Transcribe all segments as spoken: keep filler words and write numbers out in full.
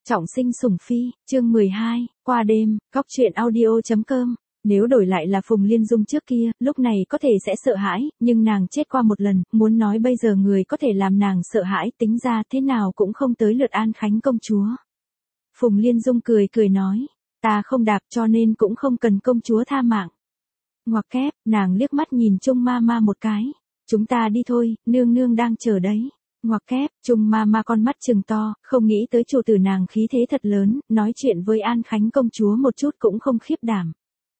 Trọng sinh sủng phi, chương mười hai, qua đêm, góc truyện audio chấm com. Nếu đổi lại là Phùng Liên Dung trước kia, lúc này có thể sẽ sợ hãi, nhưng nàng chết qua một lần, muốn nói bây giờ người có thể làm nàng sợ hãi tính ra thế nào cũng không tới lượt An Khánh công chúa. Phùng Liên Dung cười cười nói, ta không đạp cho nên cũng không cần công chúa tha mạng. Ngoặc kép, nàng liếc mắt nhìn Trung ma ma một cái, chúng ta đi thôi, nương nương đang chờ đấy. Ngoặc kép, Trung ma ma con mắt trừng to, không nghĩ tới chủ tử nàng khí thế thật lớn, nói chuyện với An Khánh công chúa một chút cũng không khiếp đảm.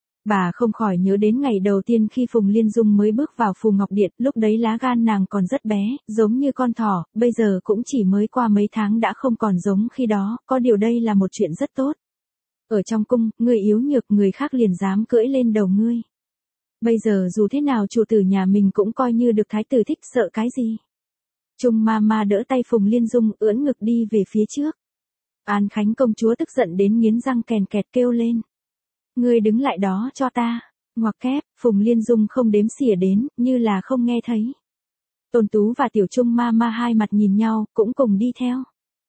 Bà không khỏi nhớ đến ngày đầu tiên khi Phùng Liên Dung mới bước vào Phù Ngọc Điện, lúc đấy lá gan nàng còn rất bé, giống như con thỏ, bây giờ cũng chỉ mới qua mấy tháng đã không còn giống khi đó, có điều đây là một chuyện rất tốt. Ở trong cung, người yếu nhược người khác liền dám cưỡi lên đầu ngươi. Bây giờ dù thế nào chủ tử nhà mình cũng coi như được thái tử thích, sợ cái gì. Trung ma ma đỡ tay Phùng Liên Dung ưỡn ngực đi về phía trước. An Khánh công chúa tức giận đến nghiến răng kèn kẹt kêu lên. Ngươi đứng lại đó cho ta. Ngoặc kép, Phùng Liên Dung không đếm xỉa đến, như là không nghe thấy. Tôn Tú và Tiểu Trung ma ma hai mặt nhìn nhau, cũng cùng đi theo.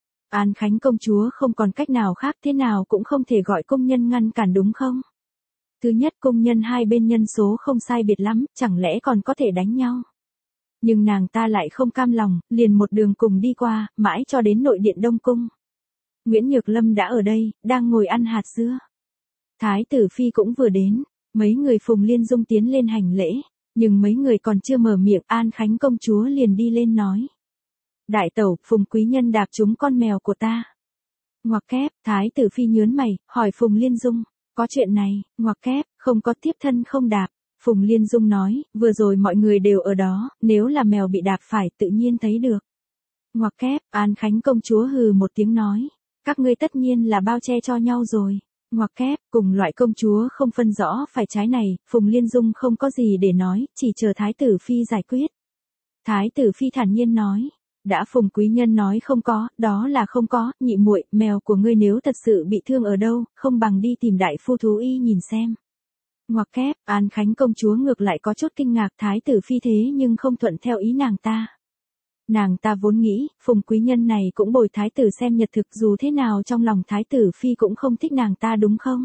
An Khánh công chúa không còn cách nào khác, thế nào cũng không thể gọi công nhân ngăn cản đúng không? Thứ nhất, công nhân hai bên nhân số không sai biệt lắm, chẳng lẽ còn có thể đánh nhau? Nhưng nàng ta lại không cam lòng, liền một đường cùng đi qua, mãi cho đến nội điện Đông Cung. Nguyễn Nhược Lâm đã ở đây, đang ngồi ăn hạt dưa. Thái tử phi cũng vừa đến, mấy người Phùng Liên Dung tiến lên hành lễ, nhưng mấy người còn chưa mở miệng, An Khánh công chúa liền đi lên nói. Đại tẩu, Phùng quý nhân đạp trúng con mèo của ta. Ngoặc kép, Thái tử phi nhớn mày, hỏi Phùng Liên Dung, có chuyện này, ngoặc kép, không có, tiếp thân không đạp. Phùng Liên Dung nói, vừa rồi mọi người đều ở đó, nếu là mèo bị đạp phải tự nhiên thấy được. Ngoặc kép, An Khánh công chúa hừ một tiếng nói, các ngươi tất nhiên là bao che cho nhau rồi. Ngoặc kép, cùng loại công chúa không phân rõ phải trái này, Phùng Liên Dung không có gì để nói, chỉ chờ Thái tử phi giải quyết. Thái tử phi thản nhiên nói, đã Phùng quý nhân nói không có, đó là không có, nhị muội, mèo của ngươi nếu thật sự bị thương ở đâu, không bằng đi tìm đại phu thú y nhìn xem. Ngoặc kép, An Khánh công chúa ngược lại có chút kinh ngạc, Thái tử phi thế nhưng không thuận theo ý nàng ta. Nàng ta vốn nghĩ, Phùng quý nhân này cũng bồi thái tử xem nhật thực, dù thế nào trong lòng thái tử phi cũng không thích nàng ta đúng không?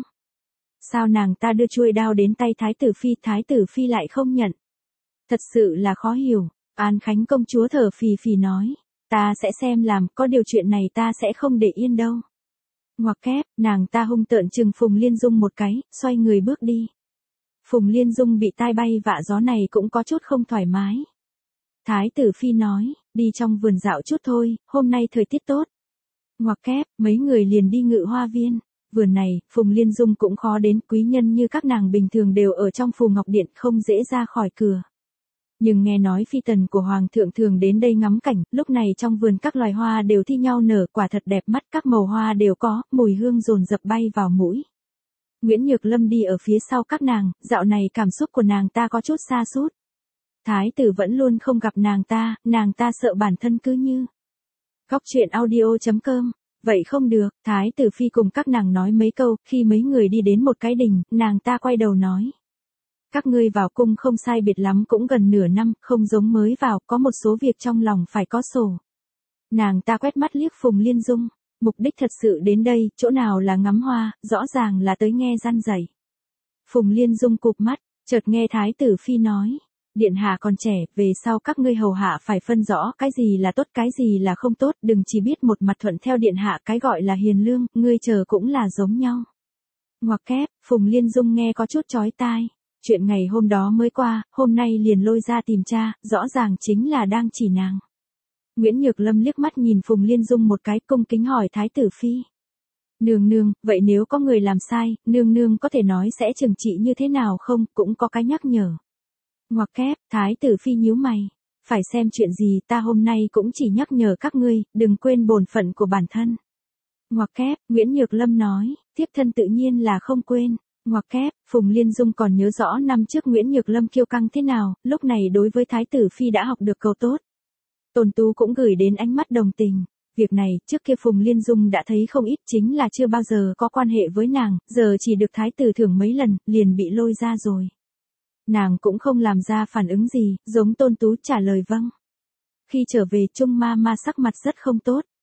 Sao nàng ta đưa chuôi đao đến tay thái tử phi, thái tử phi lại không nhận? Thật sự là khó hiểu. An Khánh công chúa thở phì phì nói, ta sẽ xem làm, có điều chuyện này ta sẽ không để yên đâu. Ngoặc kép, nàng ta hung tợn chừng Phùng Liên Dung một cái, xoay người bước đi. Phùng Liên Dung bị tai bay vạ gió này cũng có chút không thoải mái. Thái tử phi nói, đi trong vườn dạo chút thôi, hôm nay thời tiết tốt. Ngoặc kép, mấy người liền đi ngự hoa viên. Vườn này, Phùng Liên Dung cũng khó đến, quý nhân như các nàng bình thường đều ở trong Phù Ngọc Điện, không dễ ra khỏi cửa. Nhưng nghe nói phi tần của Hoàng thượng thường đến đây ngắm cảnh, lúc này trong vườn các loài hoa đều thi nhau nở, quả thật đẹp mắt, các màu hoa đều có, mùi hương dồn dập bay vào mũi. Nguyễn Nhược Lâm đi ở phía sau các nàng, dạo này cảm xúc của nàng ta có chút sa sút. Thái tử vẫn luôn không gặp nàng ta, nàng ta sợ bản thân cứ như. Góc truyện audio chấm com, vậy không được, Thái tử phi cùng các nàng nói mấy câu, khi mấy người đi đến một cái đình, nàng ta quay đầu nói. Các ngươi vào cung không sai biệt lắm cũng gần nửa năm, không giống mới vào, có một số việc trong lòng phải có sổ. Nàng ta quét mắt liếc Phùng Liên Dung, mục đích thật sự đến đây, chỗ nào là ngắm hoa, rõ ràng là tới nghe răn dạy. Phùng Liên Dung cụp mắt, chợt nghe Thái tử phi nói. Điện hạ còn trẻ, về sau các ngươi hầu hạ phải phân rõ cái gì là tốt cái gì là không tốt, đừng chỉ biết một mặt thuận theo điện hạ, cái gọi là hiền lương, ngươi chờ cũng là giống nhau. Ngoặc kép, Phùng Liên Dung nghe có chút chói tai. Chuyện ngày hôm đó mới qua, hôm nay liền lôi ra tìm cha, rõ ràng chính là đang chỉ nàng. Nguyễn Nhược Lâm liếc mắt nhìn Phùng Liên Dung một cái, cung kính hỏi Thái tử phi. Nương nương, vậy nếu có người làm sai, nương nương có thể nói sẽ trừng trị như thế nào không, cũng có cái nhắc nhở. Ngoặc kép, Thái tử phi nhíu mày. Phải xem chuyện gì, ta hôm nay cũng chỉ nhắc nhở các ngươi, đừng quên bổn phận của bản thân. Ngoặc kép, Nguyễn Nhược Lâm nói, thiếp thân tự nhiên là không quên. Ngoặc kép, Phùng Liên Dung còn nhớ rõ năm trước Nguyễn Nhược Lâm kiêu căng thế nào, lúc này đối với Thái tử phi đã học được câu tốt. Tôn Tú cũng gửi đến ánh mắt đồng tình. Việc này, trước kia Phùng Liên Dung đã thấy không ít, chính là chưa bao giờ có quan hệ với nàng, giờ chỉ được thái tử thưởng mấy lần, liền bị lôi ra rồi. Nàng cũng không làm ra phản ứng gì, giống Tôn Tú trả lời vâng. Khi trở về Trung ma ma sắc mặt rất không tốt.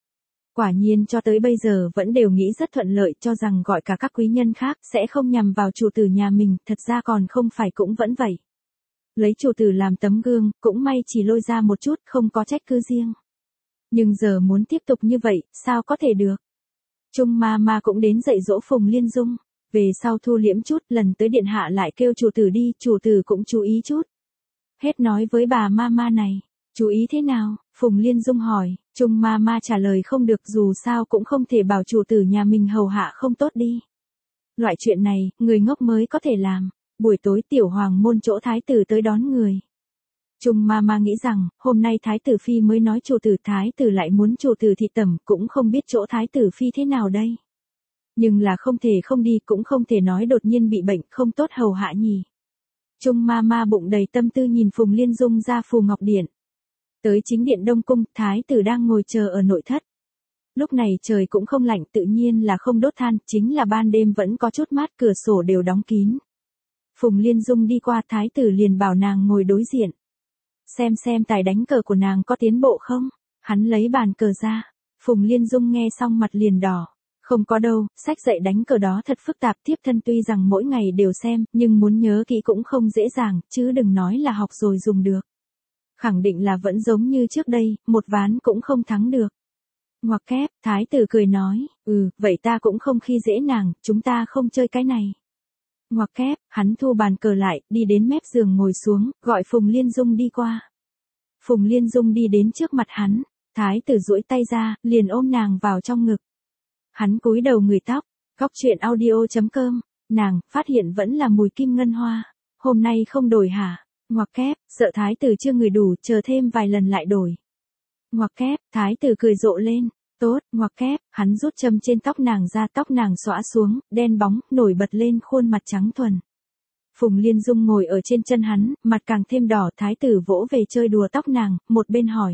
Quả nhiên cho tới bây giờ vẫn đều nghĩ rất thuận lợi, cho rằng gọi cả các quý nhân khác sẽ không nhằm vào chủ tử nhà mình, thật ra còn không phải cũng vẫn vậy. Lấy chủ tử làm tấm gương, cũng may chỉ lôi ra một chút, không có trách cứ riêng. Nhưng giờ muốn tiếp tục như vậy, sao có thể được? Trung ma ma cũng đến dạy dỗ Phùng Liên Dung. Về sau thu liễm chút, lần tới điện hạ lại kêu chủ tử đi, chủ tử cũng chú ý chút. Hết nói với bà ma ma này. Chú ý thế nào? Phùng Liên Dung hỏi. Trung ma ma trả lời không được, dù sao cũng không thể bảo chủ tử nhà mình hầu hạ không tốt đi. Loại chuyện này, người ngốc mới có thể làm. Buổi tối tiểu hoàng môn chỗ thái tử tới đón người. Trung ma ma nghĩ rằng, hôm nay thái tử phi mới nói chủ tử, thái tử lại muốn chủ tử thị tẩm, cũng không biết chỗ thái tử phi thế nào đây. Nhưng là không thể không đi, cũng không thể nói đột nhiên bị bệnh không tốt hầu hạ nhỉ. Trung ma ma bụng đầy tâm tư nhìn Phùng Liên Dung ra Phù Ngọc Điện. Tới chính điện Đông Cung, thái tử đang ngồi chờ ở nội thất. Lúc này trời cũng không lạnh, tự nhiên là không đốt than, chính là ban đêm vẫn có chút mát, cửa sổ đều đóng kín. Phùng Liên Dung đi qua, thái tử liền bảo nàng ngồi đối diện. Xem xem tài đánh cờ của nàng có tiến bộ không? Hắn lấy bàn cờ ra. Phùng Liên Dung nghe xong mặt liền đỏ. Không có đâu, sách dạy đánh cờ đó thật phức tạp, thiếp thân tuy rằng mỗi ngày đều xem, nhưng muốn nhớ kỹ cũng không dễ dàng, chứ đừng nói là học rồi dùng được. Khẳng định là vẫn giống như trước đây, một ván cũng không thắng được. Ngoặc kép, thái tử cười nói, ừ, vậy ta cũng không khi dễ nàng, chúng ta không chơi cái này. Ngoặc kép, hắn thu bàn cờ lại, đi đến mép giường ngồi xuống, gọi Phùng Liên Dung đi qua. Phùng Liên Dung đi đến trước mặt hắn, thái tử duỗi tay ra, liền ôm nàng vào trong ngực. Hắn cúi đầu ngửi tóc, góc truyện audio chấm com, nàng, phát hiện vẫn là mùi kim ngân hoa, hôm nay không đổi hả? Ngoặc kép, sợ thái tử chưa ngửi đủ, chờ thêm vài lần lại đổi. Ngoặc kép, thái tử cười rộ lên, tốt, ngoặc kép, hắn rút châm trên tóc nàng ra, tóc nàng xõa xuống, đen bóng, nổi bật lên khuôn mặt trắng thuần. Phùng Liên Dung ngồi ở trên chân hắn, mặt càng thêm đỏ, thái tử vỗ về chơi đùa tóc nàng, một bên hỏi.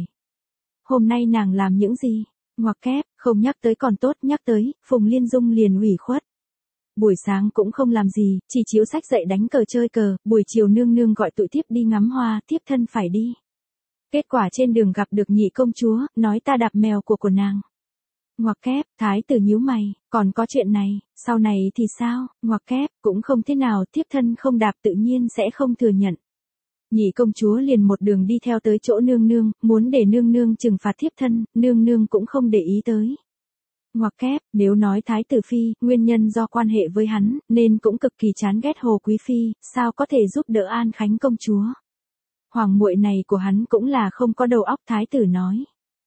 Hôm nay nàng làm những gì? Ngoặc kép, không nhắc tới còn tốt, nhắc tới, Phùng Liên Dung liền ủy khuất. Buổi sáng cũng không làm gì, chỉ chiếu sách dạy đánh cờ chơi cờ, buổi chiều nương nương gọi tụi thiếp đi ngắm hoa, thiếp thân phải đi. Kết quả trên đường gặp được nhị công chúa, nói ta đạp mèo của của nàng. Ngoặc kép, thái tử nhíu mày, còn có chuyện này, sau này thì sao? Ngoặc kép, cũng không thế nào, thiếp thân không đạp tự nhiên sẽ không thừa nhận. Nhị công chúa liền một đường đi theo tới chỗ nương nương, muốn để nương nương trừng phạt thiếp thân, nương nương cũng không để ý tới. Ngoặc kép, nếu nói thái tử phi, nguyên nhân do quan hệ với hắn, nên cũng cực kỳ chán ghét Hồ Quý Phi, sao có thể giúp đỡ An Khánh công chúa. Hoàng muội này của hắn cũng là không có đầu óc, thái tử nói.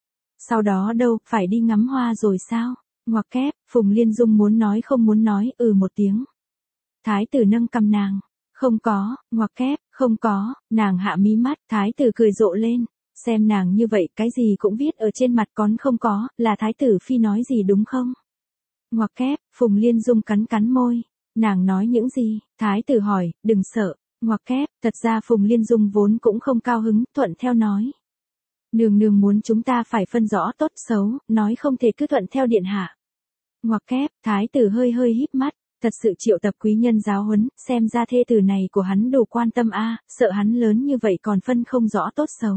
Sau đó đâu, phải đi ngắm hoa rồi sao? Ngoặc kép, Phùng Liên Dung muốn nói không muốn nói, ừ một tiếng. Thái tử nâng cằm nàng. Không có, ngoặc kép, không có, nàng hạ mí mắt, thái tử cười rộ lên. Xem nàng như vậy, cái gì cũng viết ở trên mặt, còn không có, là thái tử phi nói gì đúng không? Ngoặc kép, Phùng Liên Dung cắn cắn môi. Nàng nói những gì? Thái tử hỏi, đừng sợ. Ngoặc kép, thật ra Phùng Liên Dung vốn cũng không cao hứng, thuận theo nói. Nương nương muốn chúng ta phải phân rõ tốt xấu, nói không thể cứ thuận theo điện hạ. Ngoặc kép, thái tử hơi hơi híp mắt, thật sự triệu tập quý nhân giáo huấn, xem ra thê tử này của hắn đủ quan tâm a, sợ hắn lớn như vậy còn phân không rõ tốt xấu.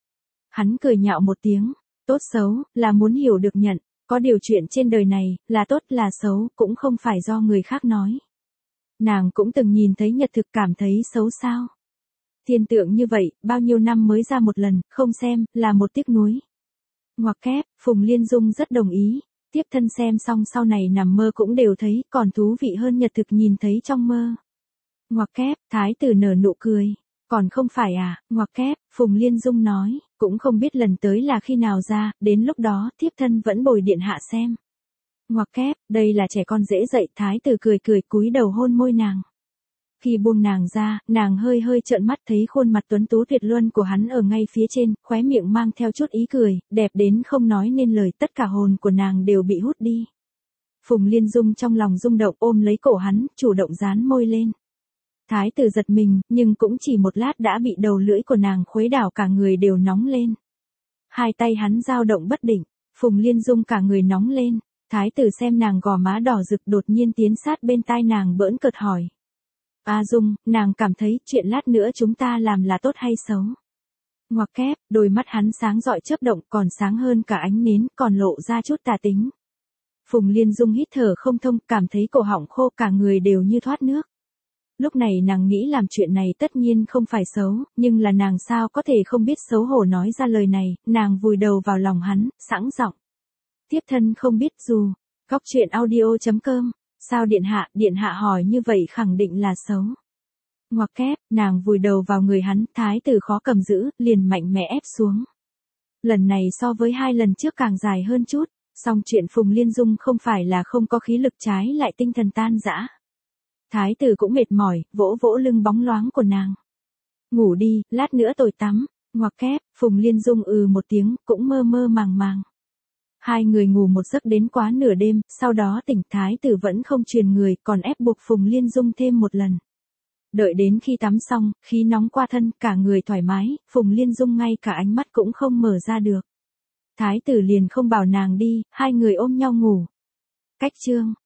Hắn cười nhạo một tiếng, tốt xấu, là muốn hiểu được nhận, có điều chuyện trên đời này, là tốt là xấu, cũng không phải do người khác nói. Nàng cũng từng nhìn thấy nhật thực cảm thấy xấu sao. Thiên tượng như vậy, bao nhiêu năm mới ra một lần, không xem, là một tiếc nuối. Ngoặc kép, Phùng Liên Dung rất đồng ý, tiếp thân xem xong sau này nằm mơ cũng đều thấy, còn thú vị hơn nhật thực nhìn thấy trong mơ. Ngoặc kép, thái tử nở nụ cười, còn không phải à, ngoặc kép, Phùng Liên Dung nói, cũng không biết lần tới là khi nào ra, đến lúc đó, tiếp thân vẫn bồi điện hạ xem. Ngoặc kép, đây là trẻ con dễ dạy, thái tử cười cười cúi đầu hôn môi nàng. Khi buông nàng ra, nàng hơi hơi trợn mắt thấy khuôn mặt tuấn tú tuyệt luân của hắn ở ngay phía trên, khóe miệng mang theo chút ý cười, đẹp đến không nói nên lời, tất cả hồn của nàng đều bị hút đi. Phùng Liên Dung trong lòng rung động ôm lấy cổ hắn, chủ động dán môi lên. Thái tử giật mình, nhưng cũng chỉ một lát đã bị đầu lưỡi của nàng khuấy đảo cả người đều nóng lên. Hai tay hắn dao động bất định, Phùng Liên Dung cả người nóng lên, thái tử xem nàng gò má đỏ rực đột nhiên tiến sát bên tai nàng bỡn cợt hỏi. A Dung, nàng cảm thấy chuyện lát nữa chúng ta làm là tốt hay xấu? Ngoặc kép, đôi mắt hắn sáng rọi chớp động, còn sáng hơn cả ánh nến, còn lộ ra chút tà tính. Phùng Liên Dung hít thở không thông, cảm thấy cổ họng khô, cả người đều như thoát nước. Lúc này nàng nghĩ làm chuyện này tất nhiên không phải xấu, nhưng là nàng sao có thể không biết xấu hổ nói ra lời này, nàng vùi đầu vào lòng hắn, sẵn giọng. Tiếp thân không biết dù, góc truyện audio chấm com, sao điện hạ, điện hạ hỏi như vậy khẳng định là xấu. Ngoặc kép, nàng vùi đầu vào người hắn, thái tử khó cầm giữ, liền mạnh mẽ ép xuống. Lần này so với hai lần trước càng dài hơn chút, song chuyện Phùng Liên Dung không phải là không có khí lực, trái lại tinh thần tan rã. Thái tử cũng mệt mỏi, vỗ vỗ lưng bóng loáng của nàng. Ngủ đi, lát nữa tôi tắm. Ngoặc kép, Phùng Liên Dung ừ một tiếng, cũng mơ mơ màng màng. Hai người ngủ một giấc đến quá nửa đêm, sau đó tỉnh, thái tử vẫn không truyền người, còn ép buộc Phùng Liên Dung thêm một lần. Đợi đến khi tắm xong, khí nóng qua thân, cả người thoải mái, Phùng Liên Dung ngay cả ánh mắt cũng không mở ra được. Thái tử liền không bảo nàng đi, hai người ôm nhau ngủ. Cách chương